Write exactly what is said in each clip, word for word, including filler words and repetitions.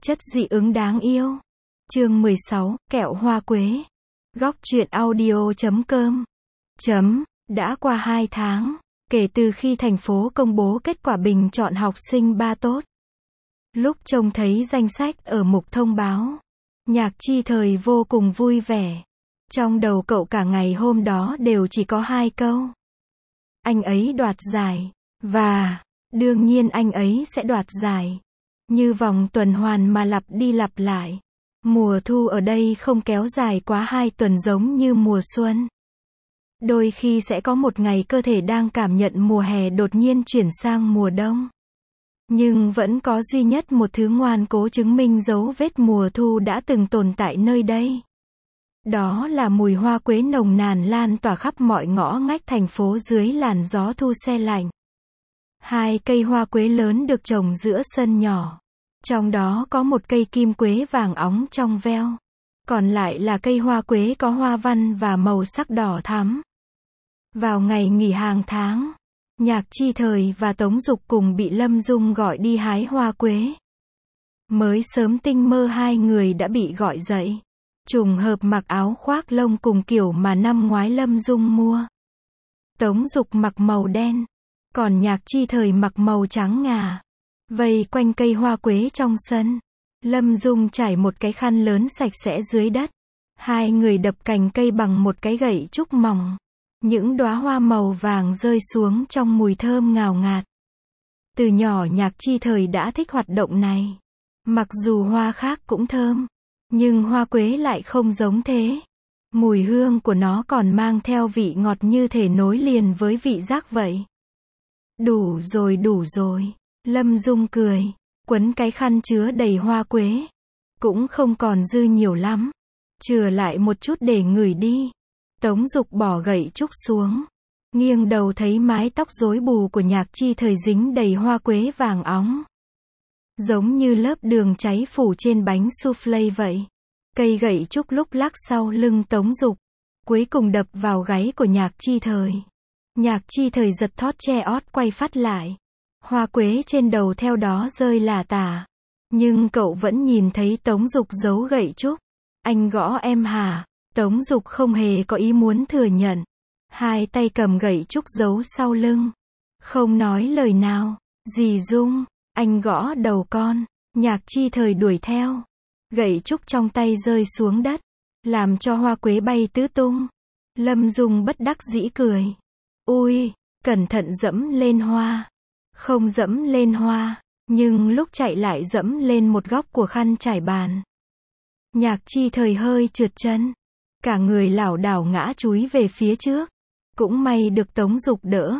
Chất dị ứng đáng yêu. Chương mười sáu, kẹo hoa quế. Góc truyện audio chấm com. Chấm, đã qua hai tháng, kể từ khi thành phố công bố kết quả bình chọn học sinh ba tốt. Lúc trông thấy danh sách ở mục thông báo, Nhạc Chi Thời vô cùng vui vẻ. Trong đầu cậu cả ngày hôm đó đều chỉ có hai câu. Anh ấy đoạt giải, và, đương nhiên anh ấy sẽ đoạt giải. Như vòng tuần hoàn mà lặp đi lặp lại. Mùa thu ở đây không kéo dài quá hai tuần giống như mùa xuân. Đôi khi sẽ có một ngày cơ thể đang cảm nhận mùa hè đột nhiên chuyển sang mùa đông. Nhưng vẫn có duy nhất một thứ ngoan cố chứng minh dấu vết mùa thu đã từng tồn tại nơi đây. Đó là mùi hoa quế nồng nàn lan tỏa khắp mọi ngõ ngách thành phố dưới làn gió thu se lạnh. Hai cây hoa quế lớn được trồng giữa sân nhỏ. Trong đó có một cây kim quế vàng óng trong veo. Còn lại là cây hoa quế có hoa văn và màu sắc đỏ thắm. Vào ngày nghỉ hàng tháng, Nhạc Chi Thời và Tống Dục cùng bị Lâm Dung gọi đi hái hoa quế. Mới sớm tinh mơ hai người đã bị gọi dậy. Trùng hợp mặc áo khoác lông cùng kiểu mà năm ngoái Lâm Dung mua. Tống Dục mặc màu đen, còn Nhạc Chi Thời mặc màu trắng ngà. Vây quanh cây hoa quế trong sân, Lâm Dung trải một cái khăn lớn sạch sẽ dưới đất. Hai người đập cành cây bằng một cái gậy trúc mỏng. Những đóa hoa màu vàng rơi xuống trong mùi thơm ngào ngạt. Từ nhỏ Nhạc Chi Thời đã thích hoạt động này. Mặc dù hoa khác cũng thơm, nhưng hoa quế lại không giống thế. Mùi hương của nó còn mang theo vị ngọt như thể nối liền với vị giác vậy. Đủ rồi đủ rồi. Lâm Dung cười, quấn cái khăn chứa đầy hoa quế. Cũng không còn dư nhiều lắm. Chừa lại một chút để ngửi đi. Tống Dục bỏ gậy trúc xuống. Nghiêng đầu thấy mái tóc rối bù của Nhạc Chi Thời dính đầy hoa quế vàng óng. Giống như lớp đường cháy phủ trên bánh soufflé vậy. Cây gậy trúc lúc lắc sau lưng Tống Dục. Cuối cùng đập vào gáy của Nhạc Chi Thời. Nhạc Chi Thời giật thót che ót quay phát lại. Hoa quế trên đầu theo đó rơi lả tả. Nhưng cậu vẫn nhìn thấy Tống Dục giấu gậy trúc. Anh gõ em hả? Tống Dục không hề có ý muốn thừa nhận. Hai tay cầm gậy trúc giấu sau lưng. Không nói lời nào. Dì Dung, anh gõ đầu con. Nhạc Chi Thời đuổi theo. Gậy trúc trong tay rơi xuống đất. Làm cho hoa quế bay tứ tung. Lâm Dung bất đắc dĩ cười. Ui, cẩn thận dẫm lên hoa. Không dẫm lên hoa, nhưng lúc chạy lại dẫm lên một góc của khăn trải bàn. Nhạc Chi Thời hơi trượt chân. Cả người lảo đảo ngã chúi về phía trước. Cũng may được Tống Dục đỡ.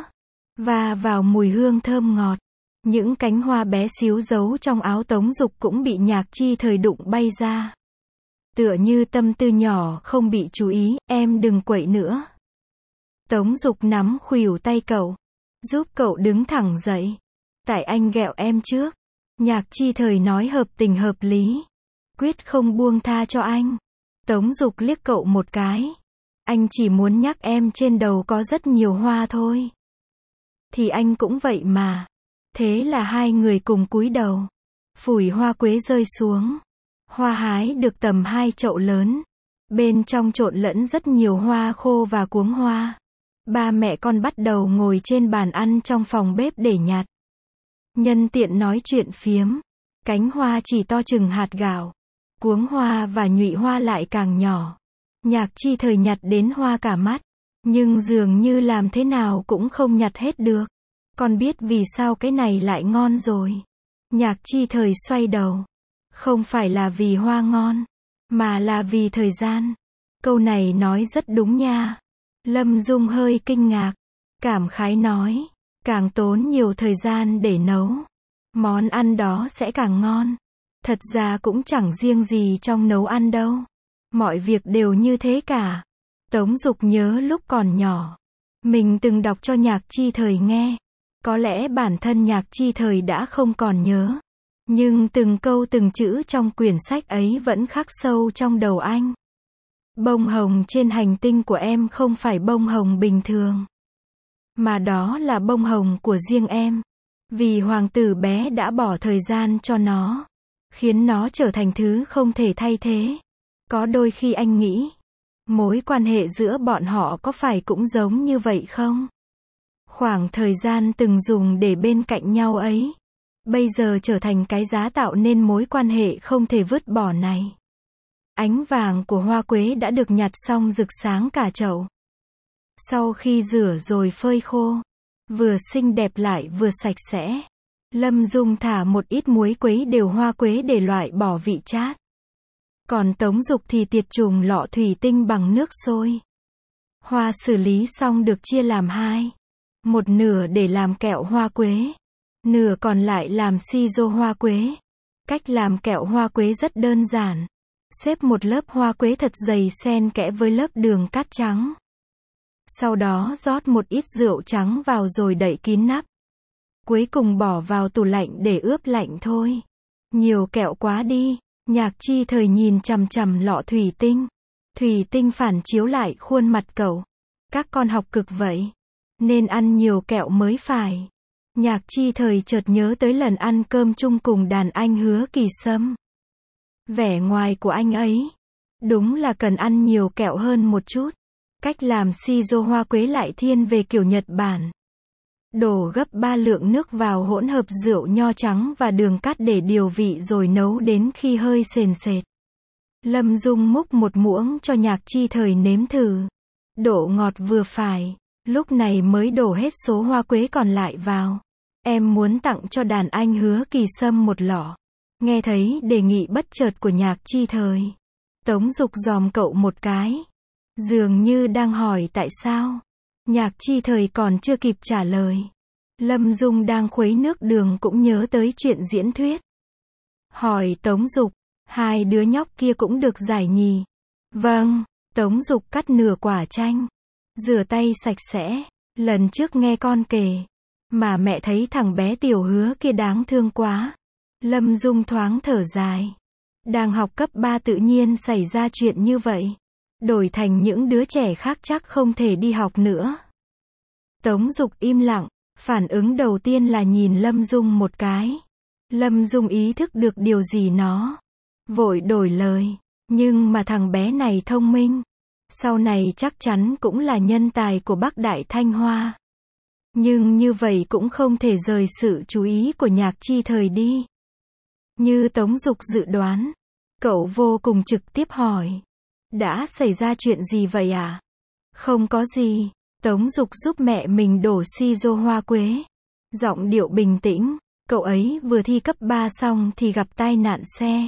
Và vào mùi hương thơm ngọt. Những cánh hoa bé xíu giấu trong áo Tống Dục cũng bị Nhạc Chi Thời đụng bay ra. Tựa như tâm tư nhỏ không bị chú ý, em đừng quậy nữa. Tống Dục nắm khuỷu tay cậu. Giúp cậu đứng thẳng dậy. Tại anh ghẹo em trước. Nhạc Chi Thời nói hợp tình hợp lý. Quyết không buông tha cho anh. Tống Dục liếc cậu một cái. Anh chỉ muốn nhắc em trên đầu có rất nhiều hoa thôi. Thì anh cũng vậy mà. Thế là hai người cùng cúi đầu. Phủi hoa quế rơi xuống. Hoa hái được tầm hai chậu lớn. Bên trong trộn lẫn rất nhiều hoa khô và cuống hoa. Ba mẹ con bắt đầu ngồi trên bàn ăn trong phòng bếp để nhặt. Nhân tiện nói chuyện phiếm. Cánh hoa chỉ to chừng hạt gạo. Cuống hoa và nhụy hoa lại càng nhỏ. Nhạc Chi Thời nhặt đến hoa cả mắt. Nhưng dường như làm thế nào cũng không nhặt hết được. Con biết vì sao cái này lại ngon rồi. Nhạc Chi Thời xoay đầu. Không phải là vì hoa ngon. Mà là vì thời gian. Câu này nói rất đúng nha. Lâm Dung hơi kinh ngạc. Cảm khái nói. Càng tốn nhiều thời gian để nấu. Món ăn đó sẽ càng ngon. Thật ra cũng chẳng riêng gì trong nấu ăn đâu. Mọi việc đều như thế cả. Tống Dục nhớ lúc còn nhỏ. Mình từng đọc cho Nhạc Chi Thời nghe. Có lẽ bản thân Nhạc Chi Thời đã không còn nhớ. Nhưng từng câu từng chữ trong quyển sách ấy vẫn khắc sâu trong đầu anh. Bông hồng trên hành tinh của em không phải bông hồng bình thường. Mà đó là bông hồng của riêng em. Vì hoàng tử bé đã bỏ thời gian cho nó. khiến nó trở thành thứ không thể thay thế. Có đôi khi anh nghĩ, mối quan hệ giữa bọn họ có phải cũng giống như vậy không? Khoảng thời gian từng dùng để bên cạnh nhau ấy, bây giờ trở thành cái giá tạo nên mối quan hệ không thể vứt bỏ này. Ánh vàng của hoa quế đã được nhặt xong rực sáng cả chậu. Sau khi rửa rồi phơi khô, vừa xinh đẹp lại vừa sạch sẽ, Lâm Dung thả một ít muối quấy đều hoa quế để loại bỏ vị chát. Còn Tống Dục thì tiệt trùng lọ thủy tinh bằng nước sôi. Hoa xử lý xong được chia làm hai. Một nửa để làm kẹo hoa quế, nửa còn lại làm siro hoa quế. Cách làm kẹo hoa quế rất đơn giản. Xếp một lớp hoa quế thật dày xen kẽ với lớp đường cát trắng. Sau đó rót một ít rượu trắng vào rồi đậy kín nắp. Cuối cùng bỏ vào tủ lạnh để ướp lạnh thôi. Nhiều kẹo quá đi. Nhạc Chi Thời nhìn chằm chằm lọ thủy tinh. Thủy tinh phản chiếu lại khuôn mặt cậu. Các con học cực vậy, nên ăn nhiều kẹo mới phải. Nhạc Chi Thời chợt nhớ tới lần ăn cơm chung cùng đàn anh Hứa Kỳ Sâm. Vẻ ngoài của anh ấy, đúng là cần ăn nhiều kẹo hơn một chút. Cách làm siro hoa quế lại thiên về kiểu Nhật Bản. Đổ gấp ba lượng nước vào hỗn hợp rượu nho trắng và đường cát để điều vị rồi nấu đến khi hơi sền sệt. Lâm Dung múc một muỗng cho Nhạc Chi Thời nếm thử. Độ ngọt vừa phải, lúc này mới đổ hết số hoa quế còn lại vào. Em muốn tặng cho đàn anh Hứa Kỳ Sâm một lọ. Nghe thấy đề nghị bất chợt của Nhạc Chi Thời, Tống Dục dòm cậu một cái. Dường như đang hỏi tại sao. Nhạc Chi Thời còn chưa kịp trả lời, Lâm Dung đang khuấy nước đường cũng nhớ tới chuyện diễn thuyết. Hỏi Tống Dục, hai đứa nhóc kia cũng được giải nhì. Vâng, Tống Dục cắt nửa quả chanh, rửa tay sạch sẽ. Lần trước nghe con kể, mà mẹ thấy thằng bé tiểu Hứa kia đáng thương quá. Lâm Dung thoáng thở dài. Đang học cấp ba tự nhiên xảy ra chuyện như vậy. Đổi thành những đứa trẻ khác chắc không thể đi học nữa. Tống Dục im lặng, phản ứng đầu tiên là nhìn Lâm Dung một cái. Lâm Dung ý thức được điều gì nó, vội đổi lời. Nhưng mà thằng bé này thông minh, sau này chắc chắn cũng là nhân tài của Bắc Đại Thanh Hoa. Nhưng như vậy cũng không thể rời sự chú ý của Nhạc Chi Thời đi. Như Tống Dục dự đoán, cậu vô cùng trực tiếp hỏi. Đã xảy ra chuyện gì vậy à? Không có gì. Tống Dục giúp mẹ mình đổ siro hoa quế. Giọng điệu bình tĩnh. Cậu ấy vừa thi cấp ba xong thì gặp tai nạn xe.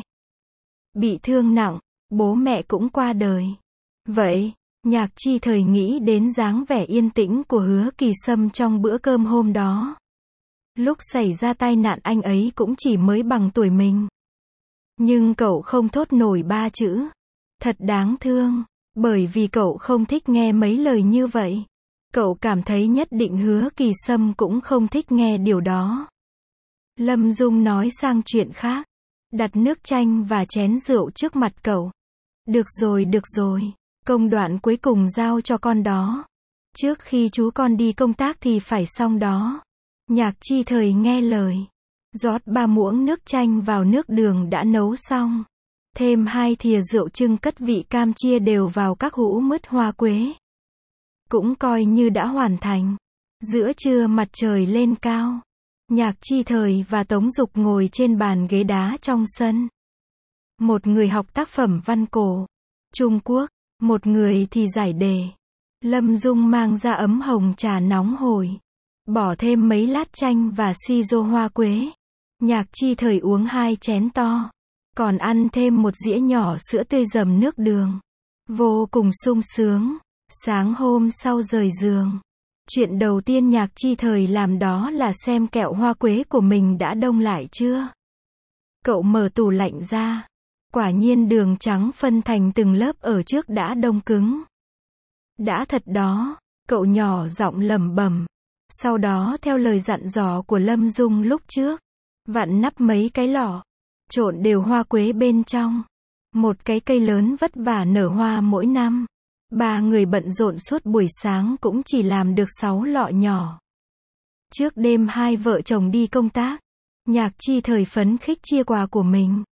Bị thương nặng, bố mẹ cũng qua đời. Vậy, Nhạc Chi Thời nghĩ đến dáng vẻ yên tĩnh của Hứa Kỳ Sâm trong bữa cơm hôm đó. Lúc xảy ra tai nạn anh ấy cũng chỉ mới bằng tuổi mình. Nhưng cậu không thốt nổi ba chữ. Thật đáng thương, bởi vì cậu không thích nghe mấy lời như vậy. Cậu cảm thấy nhất định Hứa Kỳ Sâm cũng không thích nghe điều đó. Lâm Dung nói sang chuyện khác, đặt nước chanh và chén rượu trước mặt cậu. Được rồi, được rồi, công đoạn cuối cùng giao cho con đó. Trước khi chú con đi công tác thì phải xong đó. Nhạc Chi Thời nghe lời, rót ba muỗng nước chanh vào nước đường đã nấu xong. Thêm hai thìa rượu trưng cất vị cam chia đều vào các hũ mứt hoa quế. Cũng coi như đã hoàn thành. Giữa trưa mặt trời lên cao. Nhạc Chi Thời và Tống Dục ngồi trên bàn ghế đá trong sân. Một người học tác phẩm văn cổ Trung Quốc, một người thì giải đề. Lâm Dung mang ra ấm hồng trà nóng hổi, bỏ thêm mấy lát chanh và siro hoa quế. Nhạc Chi Thời uống hai chén to, còn ăn thêm một dĩa nhỏ sữa tươi dầm nước đường. Vô cùng sung sướng. Sáng hôm sau rời giường, chuyện đầu tiên Nhạc Chi Thời làm đó là xem kẹo hoa quế của mình đã đông lại chưa. Cậu mở tủ lạnh ra, quả nhiên đường trắng phân thành từng lớp ở trước đã đông cứng. Đã thật đó, cậu nhỏ giọng lẩm bẩm. Sau đó theo lời dặn dò của Lâm Dung lúc trước, vặn nắp mấy cái lọ, trộn đều hoa quế bên trong. Một cái cây lớn vất vả nở hoa mỗi năm. Ba người bận rộn suốt buổi sáng cũng chỉ làm được sáu lọ nhỏ. Trước đêm hai vợ chồng đi công tác, Nhạc Chi Thời phấn khích chia quà của mình.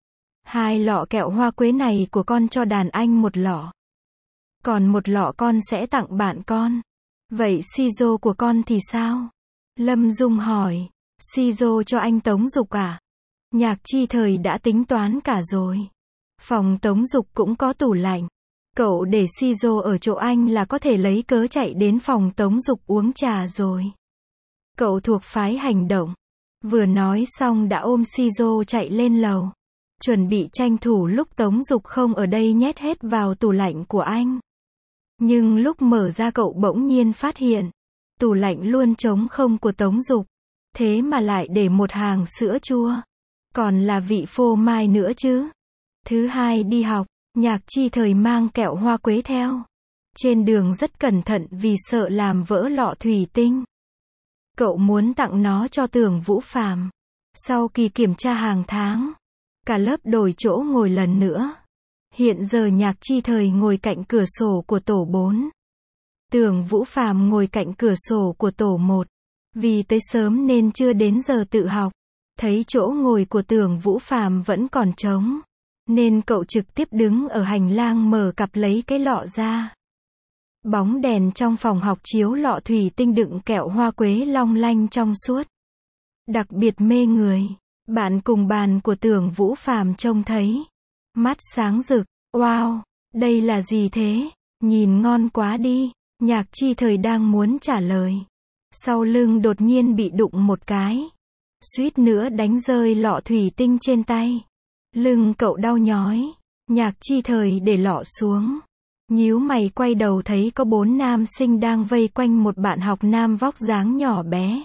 Hai lọ kẹo hoa quế này của con cho đàn anh một lọ. Còn một lọ con sẽ tặng bạn con. Vậy siro của con thì sao? Lâm Dung hỏi. Siro cho anh Tống Dục à? Nhạc Chi Thời đã tính toán cả rồi. Phòng Tống Dục cũng có tủ lạnh. Cậu để siro ở chỗ anh là có thể lấy cớ chạy đến phòng Tống Dục uống trà rồi. Cậu thuộc phái hành động. Vừa nói xong đã ôm siro chạy lên lầu. Chuẩn bị tranh thủ lúc Tống Dục không ở đây nhét hết vào tủ lạnh của anh. Nhưng lúc mở ra cậu bỗng nhiên phát hiện, tủ lạnh luôn trống không của Tống Dục. Thế mà lại để một hàng sữa chua. Còn là vị phô mai nữa chứ. Thứ hai đi học, Nhạc Chi Thời mang kẹo hoa quế theo. Trên đường rất cẩn thận vì sợ làm vỡ lọ thủy tinh. Cậu muốn tặng nó cho Tưởng Vũ Phàm. Sau kỳ kiểm tra hàng tháng, cả lớp đổi chỗ ngồi lần nữa. Hiện giờ Nhạc Chi Thời ngồi cạnh cửa sổ của tổ bốn. Tưởng Vũ Phàm ngồi cạnh cửa sổ của tổ một. Vì tới sớm nên chưa đến giờ tự học. Thấy chỗ ngồi của Tưởng Vũ Phàm vẫn còn trống, nên cậu trực tiếp đứng ở hành lang mở cặp lấy cái lọ ra. Bóng đèn trong phòng học chiếu lọ thủy tinh đựng kẹo hoa quế long lanh trong suốt. Đặc biệt mê người. Bạn cùng bàn của Tưởng Vũ Phàm trông thấy. Mắt sáng rực. Wow, đây là gì thế? Nhìn ngon quá đi. Nhạc Chi Thời đang muốn trả lời. Sau lưng đột nhiên bị đụng một cái. Suýt nữa đánh rơi lọ thủy tinh trên tay. Lưng cậu đau nhói. Nhạc Chi Thời để lọ xuống. Nhíu mày quay đầu thấy có bốn nam sinh đang vây quanh một bạn học nam vóc dáng nhỏ bé.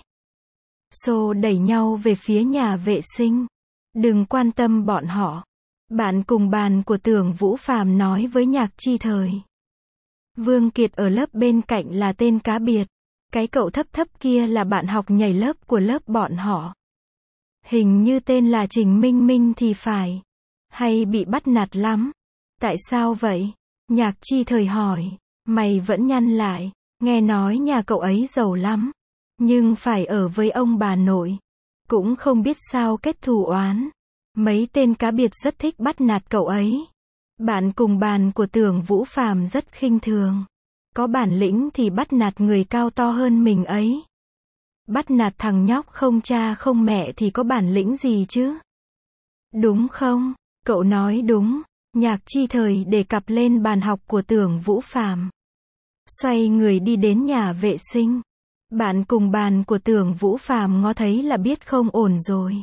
Xô đẩy nhau về phía nhà vệ sinh. Đừng quan tâm bọn họ. Bạn cùng bàn của Tưởng Vũ Phàm nói với Nhạc Chi Thời. Vương Kiệt ở lớp bên cạnh là tên cá biệt. Cái cậu thấp thấp kia là bạn học nhảy lớp của lớp bọn họ. Hình như tên là Trình Minh Minh thì phải. Hay bị bắt nạt lắm? Tại sao vậy? Nhạc Chi Thời hỏi. Mày vẫn nhăn lại. Nghe nói nhà cậu ấy giàu lắm. Nhưng phải ở với ông bà nội. Cũng không biết sao kết thù oán. Mấy tên cá biệt rất thích bắt nạt cậu ấy. Bạn cùng bàn của Tưởng Vũ Phàm rất khinh thường. Có bản lĩnh thì bắt nạt người cao to hơn mình ấy. Bắt nạt thằng nhóc không cha không mẹ thì có bản lĩnh gì chứ? Đúng không? Cậu nói đúng. Nhạc Chi Thời để cặp lên bàn học của Tưởng Vũ Phàm. Xoay người đi đến nhà vệ sinh. Bạn cùng bàn của Tưởng Vũ Phàm ngó thấy là biết không ổn rồi.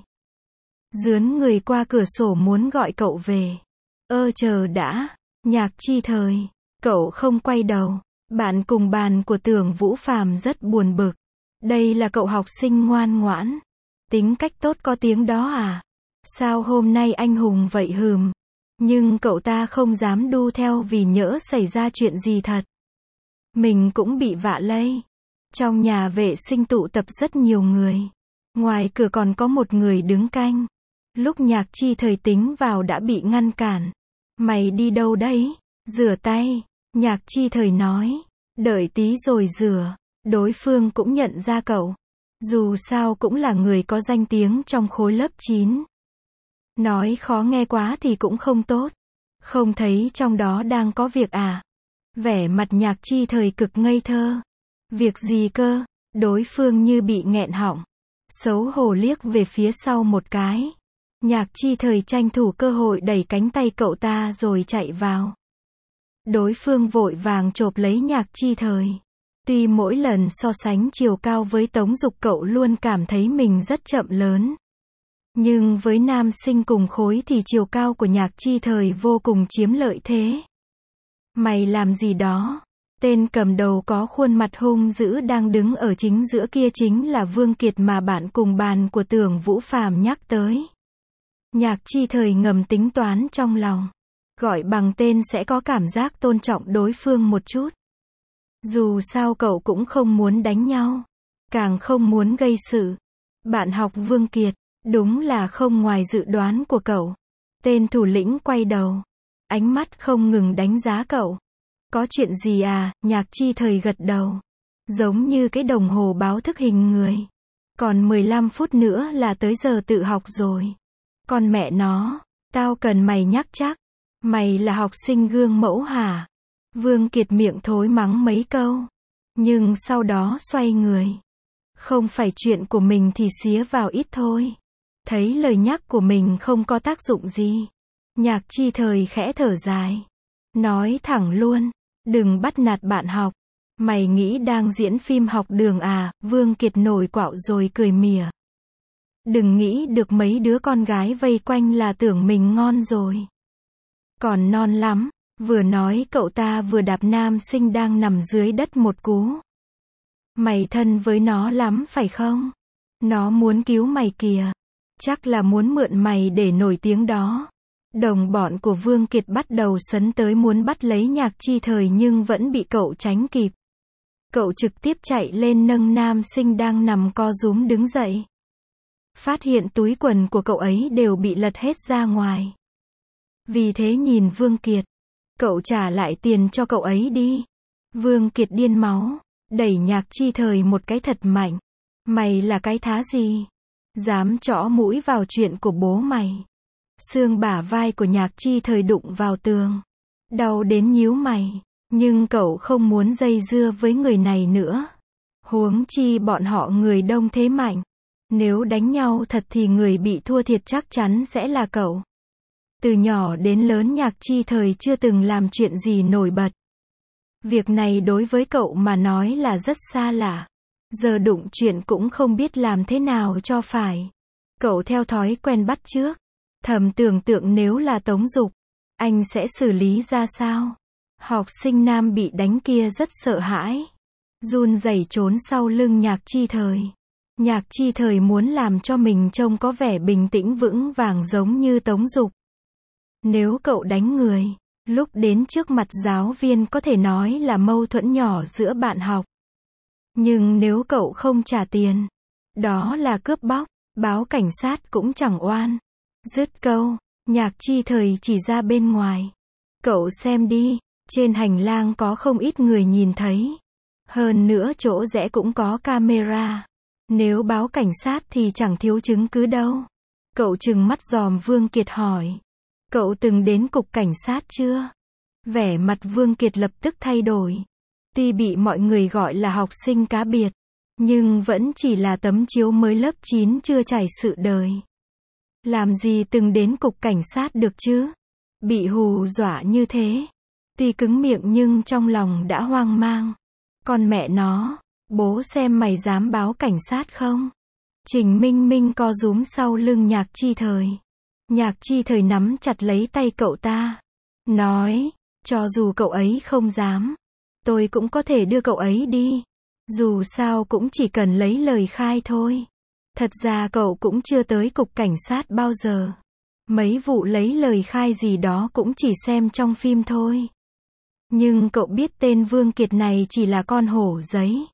Dướn người qua cửa sổ muốn gọi cậu về. Ơ chờ đã. Nhạc Chi Thời. Cậu không quay đầu. Bạn cùng bàn của Tưởng Vũ Phàm rất buồn bực. Đây là cậu học sinh ngoan ngoãn. Tính cách tốt có tiếng đó à? Sao hôm nay anh hùng vậy hừm? Nhưng cậu ta không dám đu theo vì nhỡ xảy ra chuyện gì thật. Mình cũng bị vạ lây. Trong nhà vệ sinh tụ tập rất nhiều người. Ngoài cửa còn có một người đứng canh. Lúc Nhạc Chi Thời tính vào đã bị ngăn cản. Mày đi đâu đấy? Rửa tay. Nhạc Chi Thời nói. Đợi tí rồi rửa. Đối phương cũng nhận ra cậu. Dù sao cũng là người có danh tiếng trong khối lớp chín. Nói khó nghe quá thì cũng không tốt. Không thấy trong đó đang có việc à? Vẻ mặt Nhạc Chi Thời cực ngây thơ. Việc gì cơ? Đối phương như bị nghẹn họng. Xấu hổ liếc về phía sau một cái. Nhạc Chi Thời tranh thủ cơ hội đẩy cánh tay cậu ta rồi chạy vào. Đối phương vội vàng chộp lấy Nhạc Chi Thời. Tuy mỗi lần so sánh chiều cao với Tống Dục cậu luôn cảm thấy mình rất chậm lớn. Nhưng với nam sinh cùng khối thì chiều cao của Nhạc Chi Thời vô cùng chiếm lợi thế. Mày làm gì đó? Tên cầm đầu có khuôn mặt hung dữ đang đứng ở chính giữa kia chính là Vương Kiệt mà bạn cùng bàn của Tưởng Vũ Phàm nhắc tới. Nhạc Chi Thời ngầm tính toán trong lòng. Gọi bằng tên sẽ có cảm giác tôn trọng đối phương một chút. Dù sao cậu cũng không muốn đánh nhau. Càng không muốn gây sự. Bạn học Vương Kiệt. Đúng là không ngoài dự đoán của cậu. Tên thủ lĩnh quay đầu. Ánh mắt không ngừng đánh giá cậu. Có chuyện gì à? Nhạc Chi Thời gật đầu. Giống như cái đồng hồ báo thức hình người. Còn mười lăm phút nữa là tới giờ tự học rồi. Con mẹ nó. Tao cần mày nhắc chắc. Mày là học sinh gương mẫu hả? Vương Kiệt miệng thối mắng mấy câu. Nhưng sau đó xoay người. Không phải chuyện của mình thì xía vào ít thôi. Thấy lời nhắc của mình không có tác dụng gì. Nhạc Chi Thời khẽ thở dài. Nói thẳng luôn. Đừng bắt nạt bạn học. Mày nghĩ đang diễn phim học đường à? Vương Kiệt nổi quạo rồi cười mỉa. Đừng nghĩ được mấy đứa con gái vây quanh là tưởng mình ngon rồi. Còn non lắm. Vừa nói cậu ta vừa đạp nam sinh đang nằm dưới đất một cú. Mày thân với nó lắm phải không? Nó muốn cứu mày kìa. Chắc là muốn mượn mày để nổi tiếng đó. Đồng bọn của Vương Kiệt bắt đầu sấn tới muốn bắt lấy Nhạc Chi Thời nhưng vẫn bị cậu tránh kịp. Cậu trực tiếp chạy lên nâng nam sinh đang nằm co rúm đứng dậy. Phát hiện túi quần của cậu ấy đều bị lật hết ra ngoài. Vì thế nhìn Vương Kiệt. Cậu trả lại tiền cho cậu ấy đi. Vương Kiệt điên máu. Đẩy Nhạc Chi Thời một cái thật mạnh. Mày là cái thá gì? Dám chõ mũi vào chuyện của bố mày. Xương bả vai của Nhạc Chi Thời đụng vào tường. Đau đến nhíu mày. Nhưng cậu không muốn dây dưa với người này nữa. Huống chi bọn họ người đông thế mạnh. Nếu đánh nhau thật thì người bị thua thiệt chắc chắn sẽ là cậu. Từ nhỏ đến lớn Nhạc Chi Thời chưa từng làm chuyện gì nổi bật. Việc này đối với cậu mà nói là rất xa lạ. Giờ đụng chuyện cũng không biết làm thế nào cho phải. Cậu theo thói quen bắt chước. Thầm tưởng tượng nếu là Tống Dục, anh sẽ xử lý ra sao? Học sinh nam bị đánh kia rất sợ hãi. Run rẩy trốn sau lưng Nhạc Chi Thời. Nhạc Chi Thời muốn làm cho mình trông có vẻ bình tĩnh vững vàng giống như Tống Dục. Nếu cậu đánh người, lúc đến trước mặt giáo viên có thể nói là mâu thuẫn nhỏ giữa bạn học. Nhưng nếu cậu không trả tiền, đó là cướp bóc, báo cảnh sát cũng chẳng oan. Dứt câu, Nhạc Chi Thời chỉ ra bên ngoài. Cậu xem đi, trên hành lang có không ít người nhìn thấy. Hơn nữa chỗ rẽ cũng có camera. Nếu báo cảnh sát thì chẳng thiếu chứng cứ đâu. Cậu trừng mắt dòm Vương Kiệt hỏi. Cậu từng đến cục cảnh sát chưa? Vẻ mặt Vương Kiệt lập tức thay đổi. Tuy bị mọi người gọi là học sinh cá biệt, nhưng vẫn chỉ là tấm chiếu mới lớp chín chưa trải sự đời. Làm gì từng đến cục cảnh sát được chứ? Bị hù dọa như thế. Tuy cứng miệng nhưng trong lòng đã hoang mang. Con mẹ nó, bố xem mày dám báo cảnh sát không? Trình Minh Minh co rúm sau lưng Nhạc Chi Thời. Nhạc Chi Thời nắm chặt lấy tay cậu ta. Nói, cho dù cậu ấy không dám, tôi cũng có thể đưa cậu ấy đi. Dù sao cũng chỉ cần lấy lời khai thôi. Thật ra cậu cũng chưa tới cục cảnh sát bao giờ. Mấy vụ lấy lời khai gì đó cũng chỉ xem trong phim thôi. Nhưng cậu biết tên Vương Kiệt này chỉ là con hổ giấy.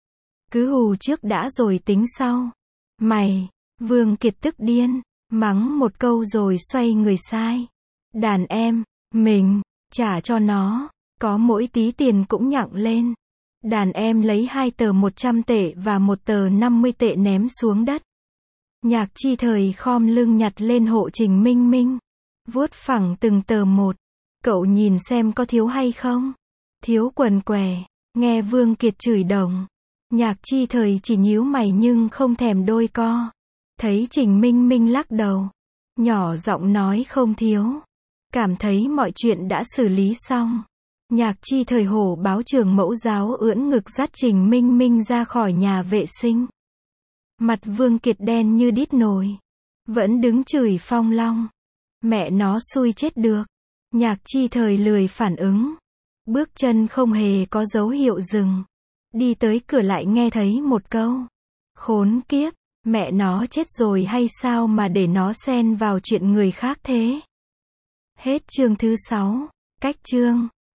Cứ hù trước đã rồi tính sau. Mày, Vương Kiệt tức điên, mắng một câu rồi xoay người sai. Đàn em, mình, trả cho nó, có mỗi tí tiền cũng nhặng lên. Đàn em lấy hai tờ một trăm tệ và một tờ năm mươi tệ ném xuống đất. Nhạc Chi Thời khom lưng nhặt lên hộ Trình Minh Minh. Vuốt phẳng từng tờ một. Cậu nhìn xem có thiếu hay không? Thiếu quần què. Nghe Vương Kiệt chửi đồng. Nhạc Chi Thời chỉ nhíu mày nhưng không thèm đôi co. Thấy Trình Minh Minh lắc đầu. Nhỏ giọng nói không thiếu. Cảm thấy mọi chuyện đã xử lý xong. Nhạc Chi Thời hổ báo trường mẫu giáo ưỡn ngực dắt Trình Minh Minh ra khỏi nhà vệ sinh. Mặt Vương Kiệt đen như đít nồi. Vẫn đứng chửi Phong Long. Mẹ nó xui chết được. Nhạc Chi Thời lười phản ứng. Bước chân không hề có dấu hiệu dừng. Đi tới cửa lại nghe thấy một câu. Khốn kiếp, mẹ nó chết rồi hay sao mà để nó xen vào chuyện người khác thế? Hết chương thứ sáu. Cách chương.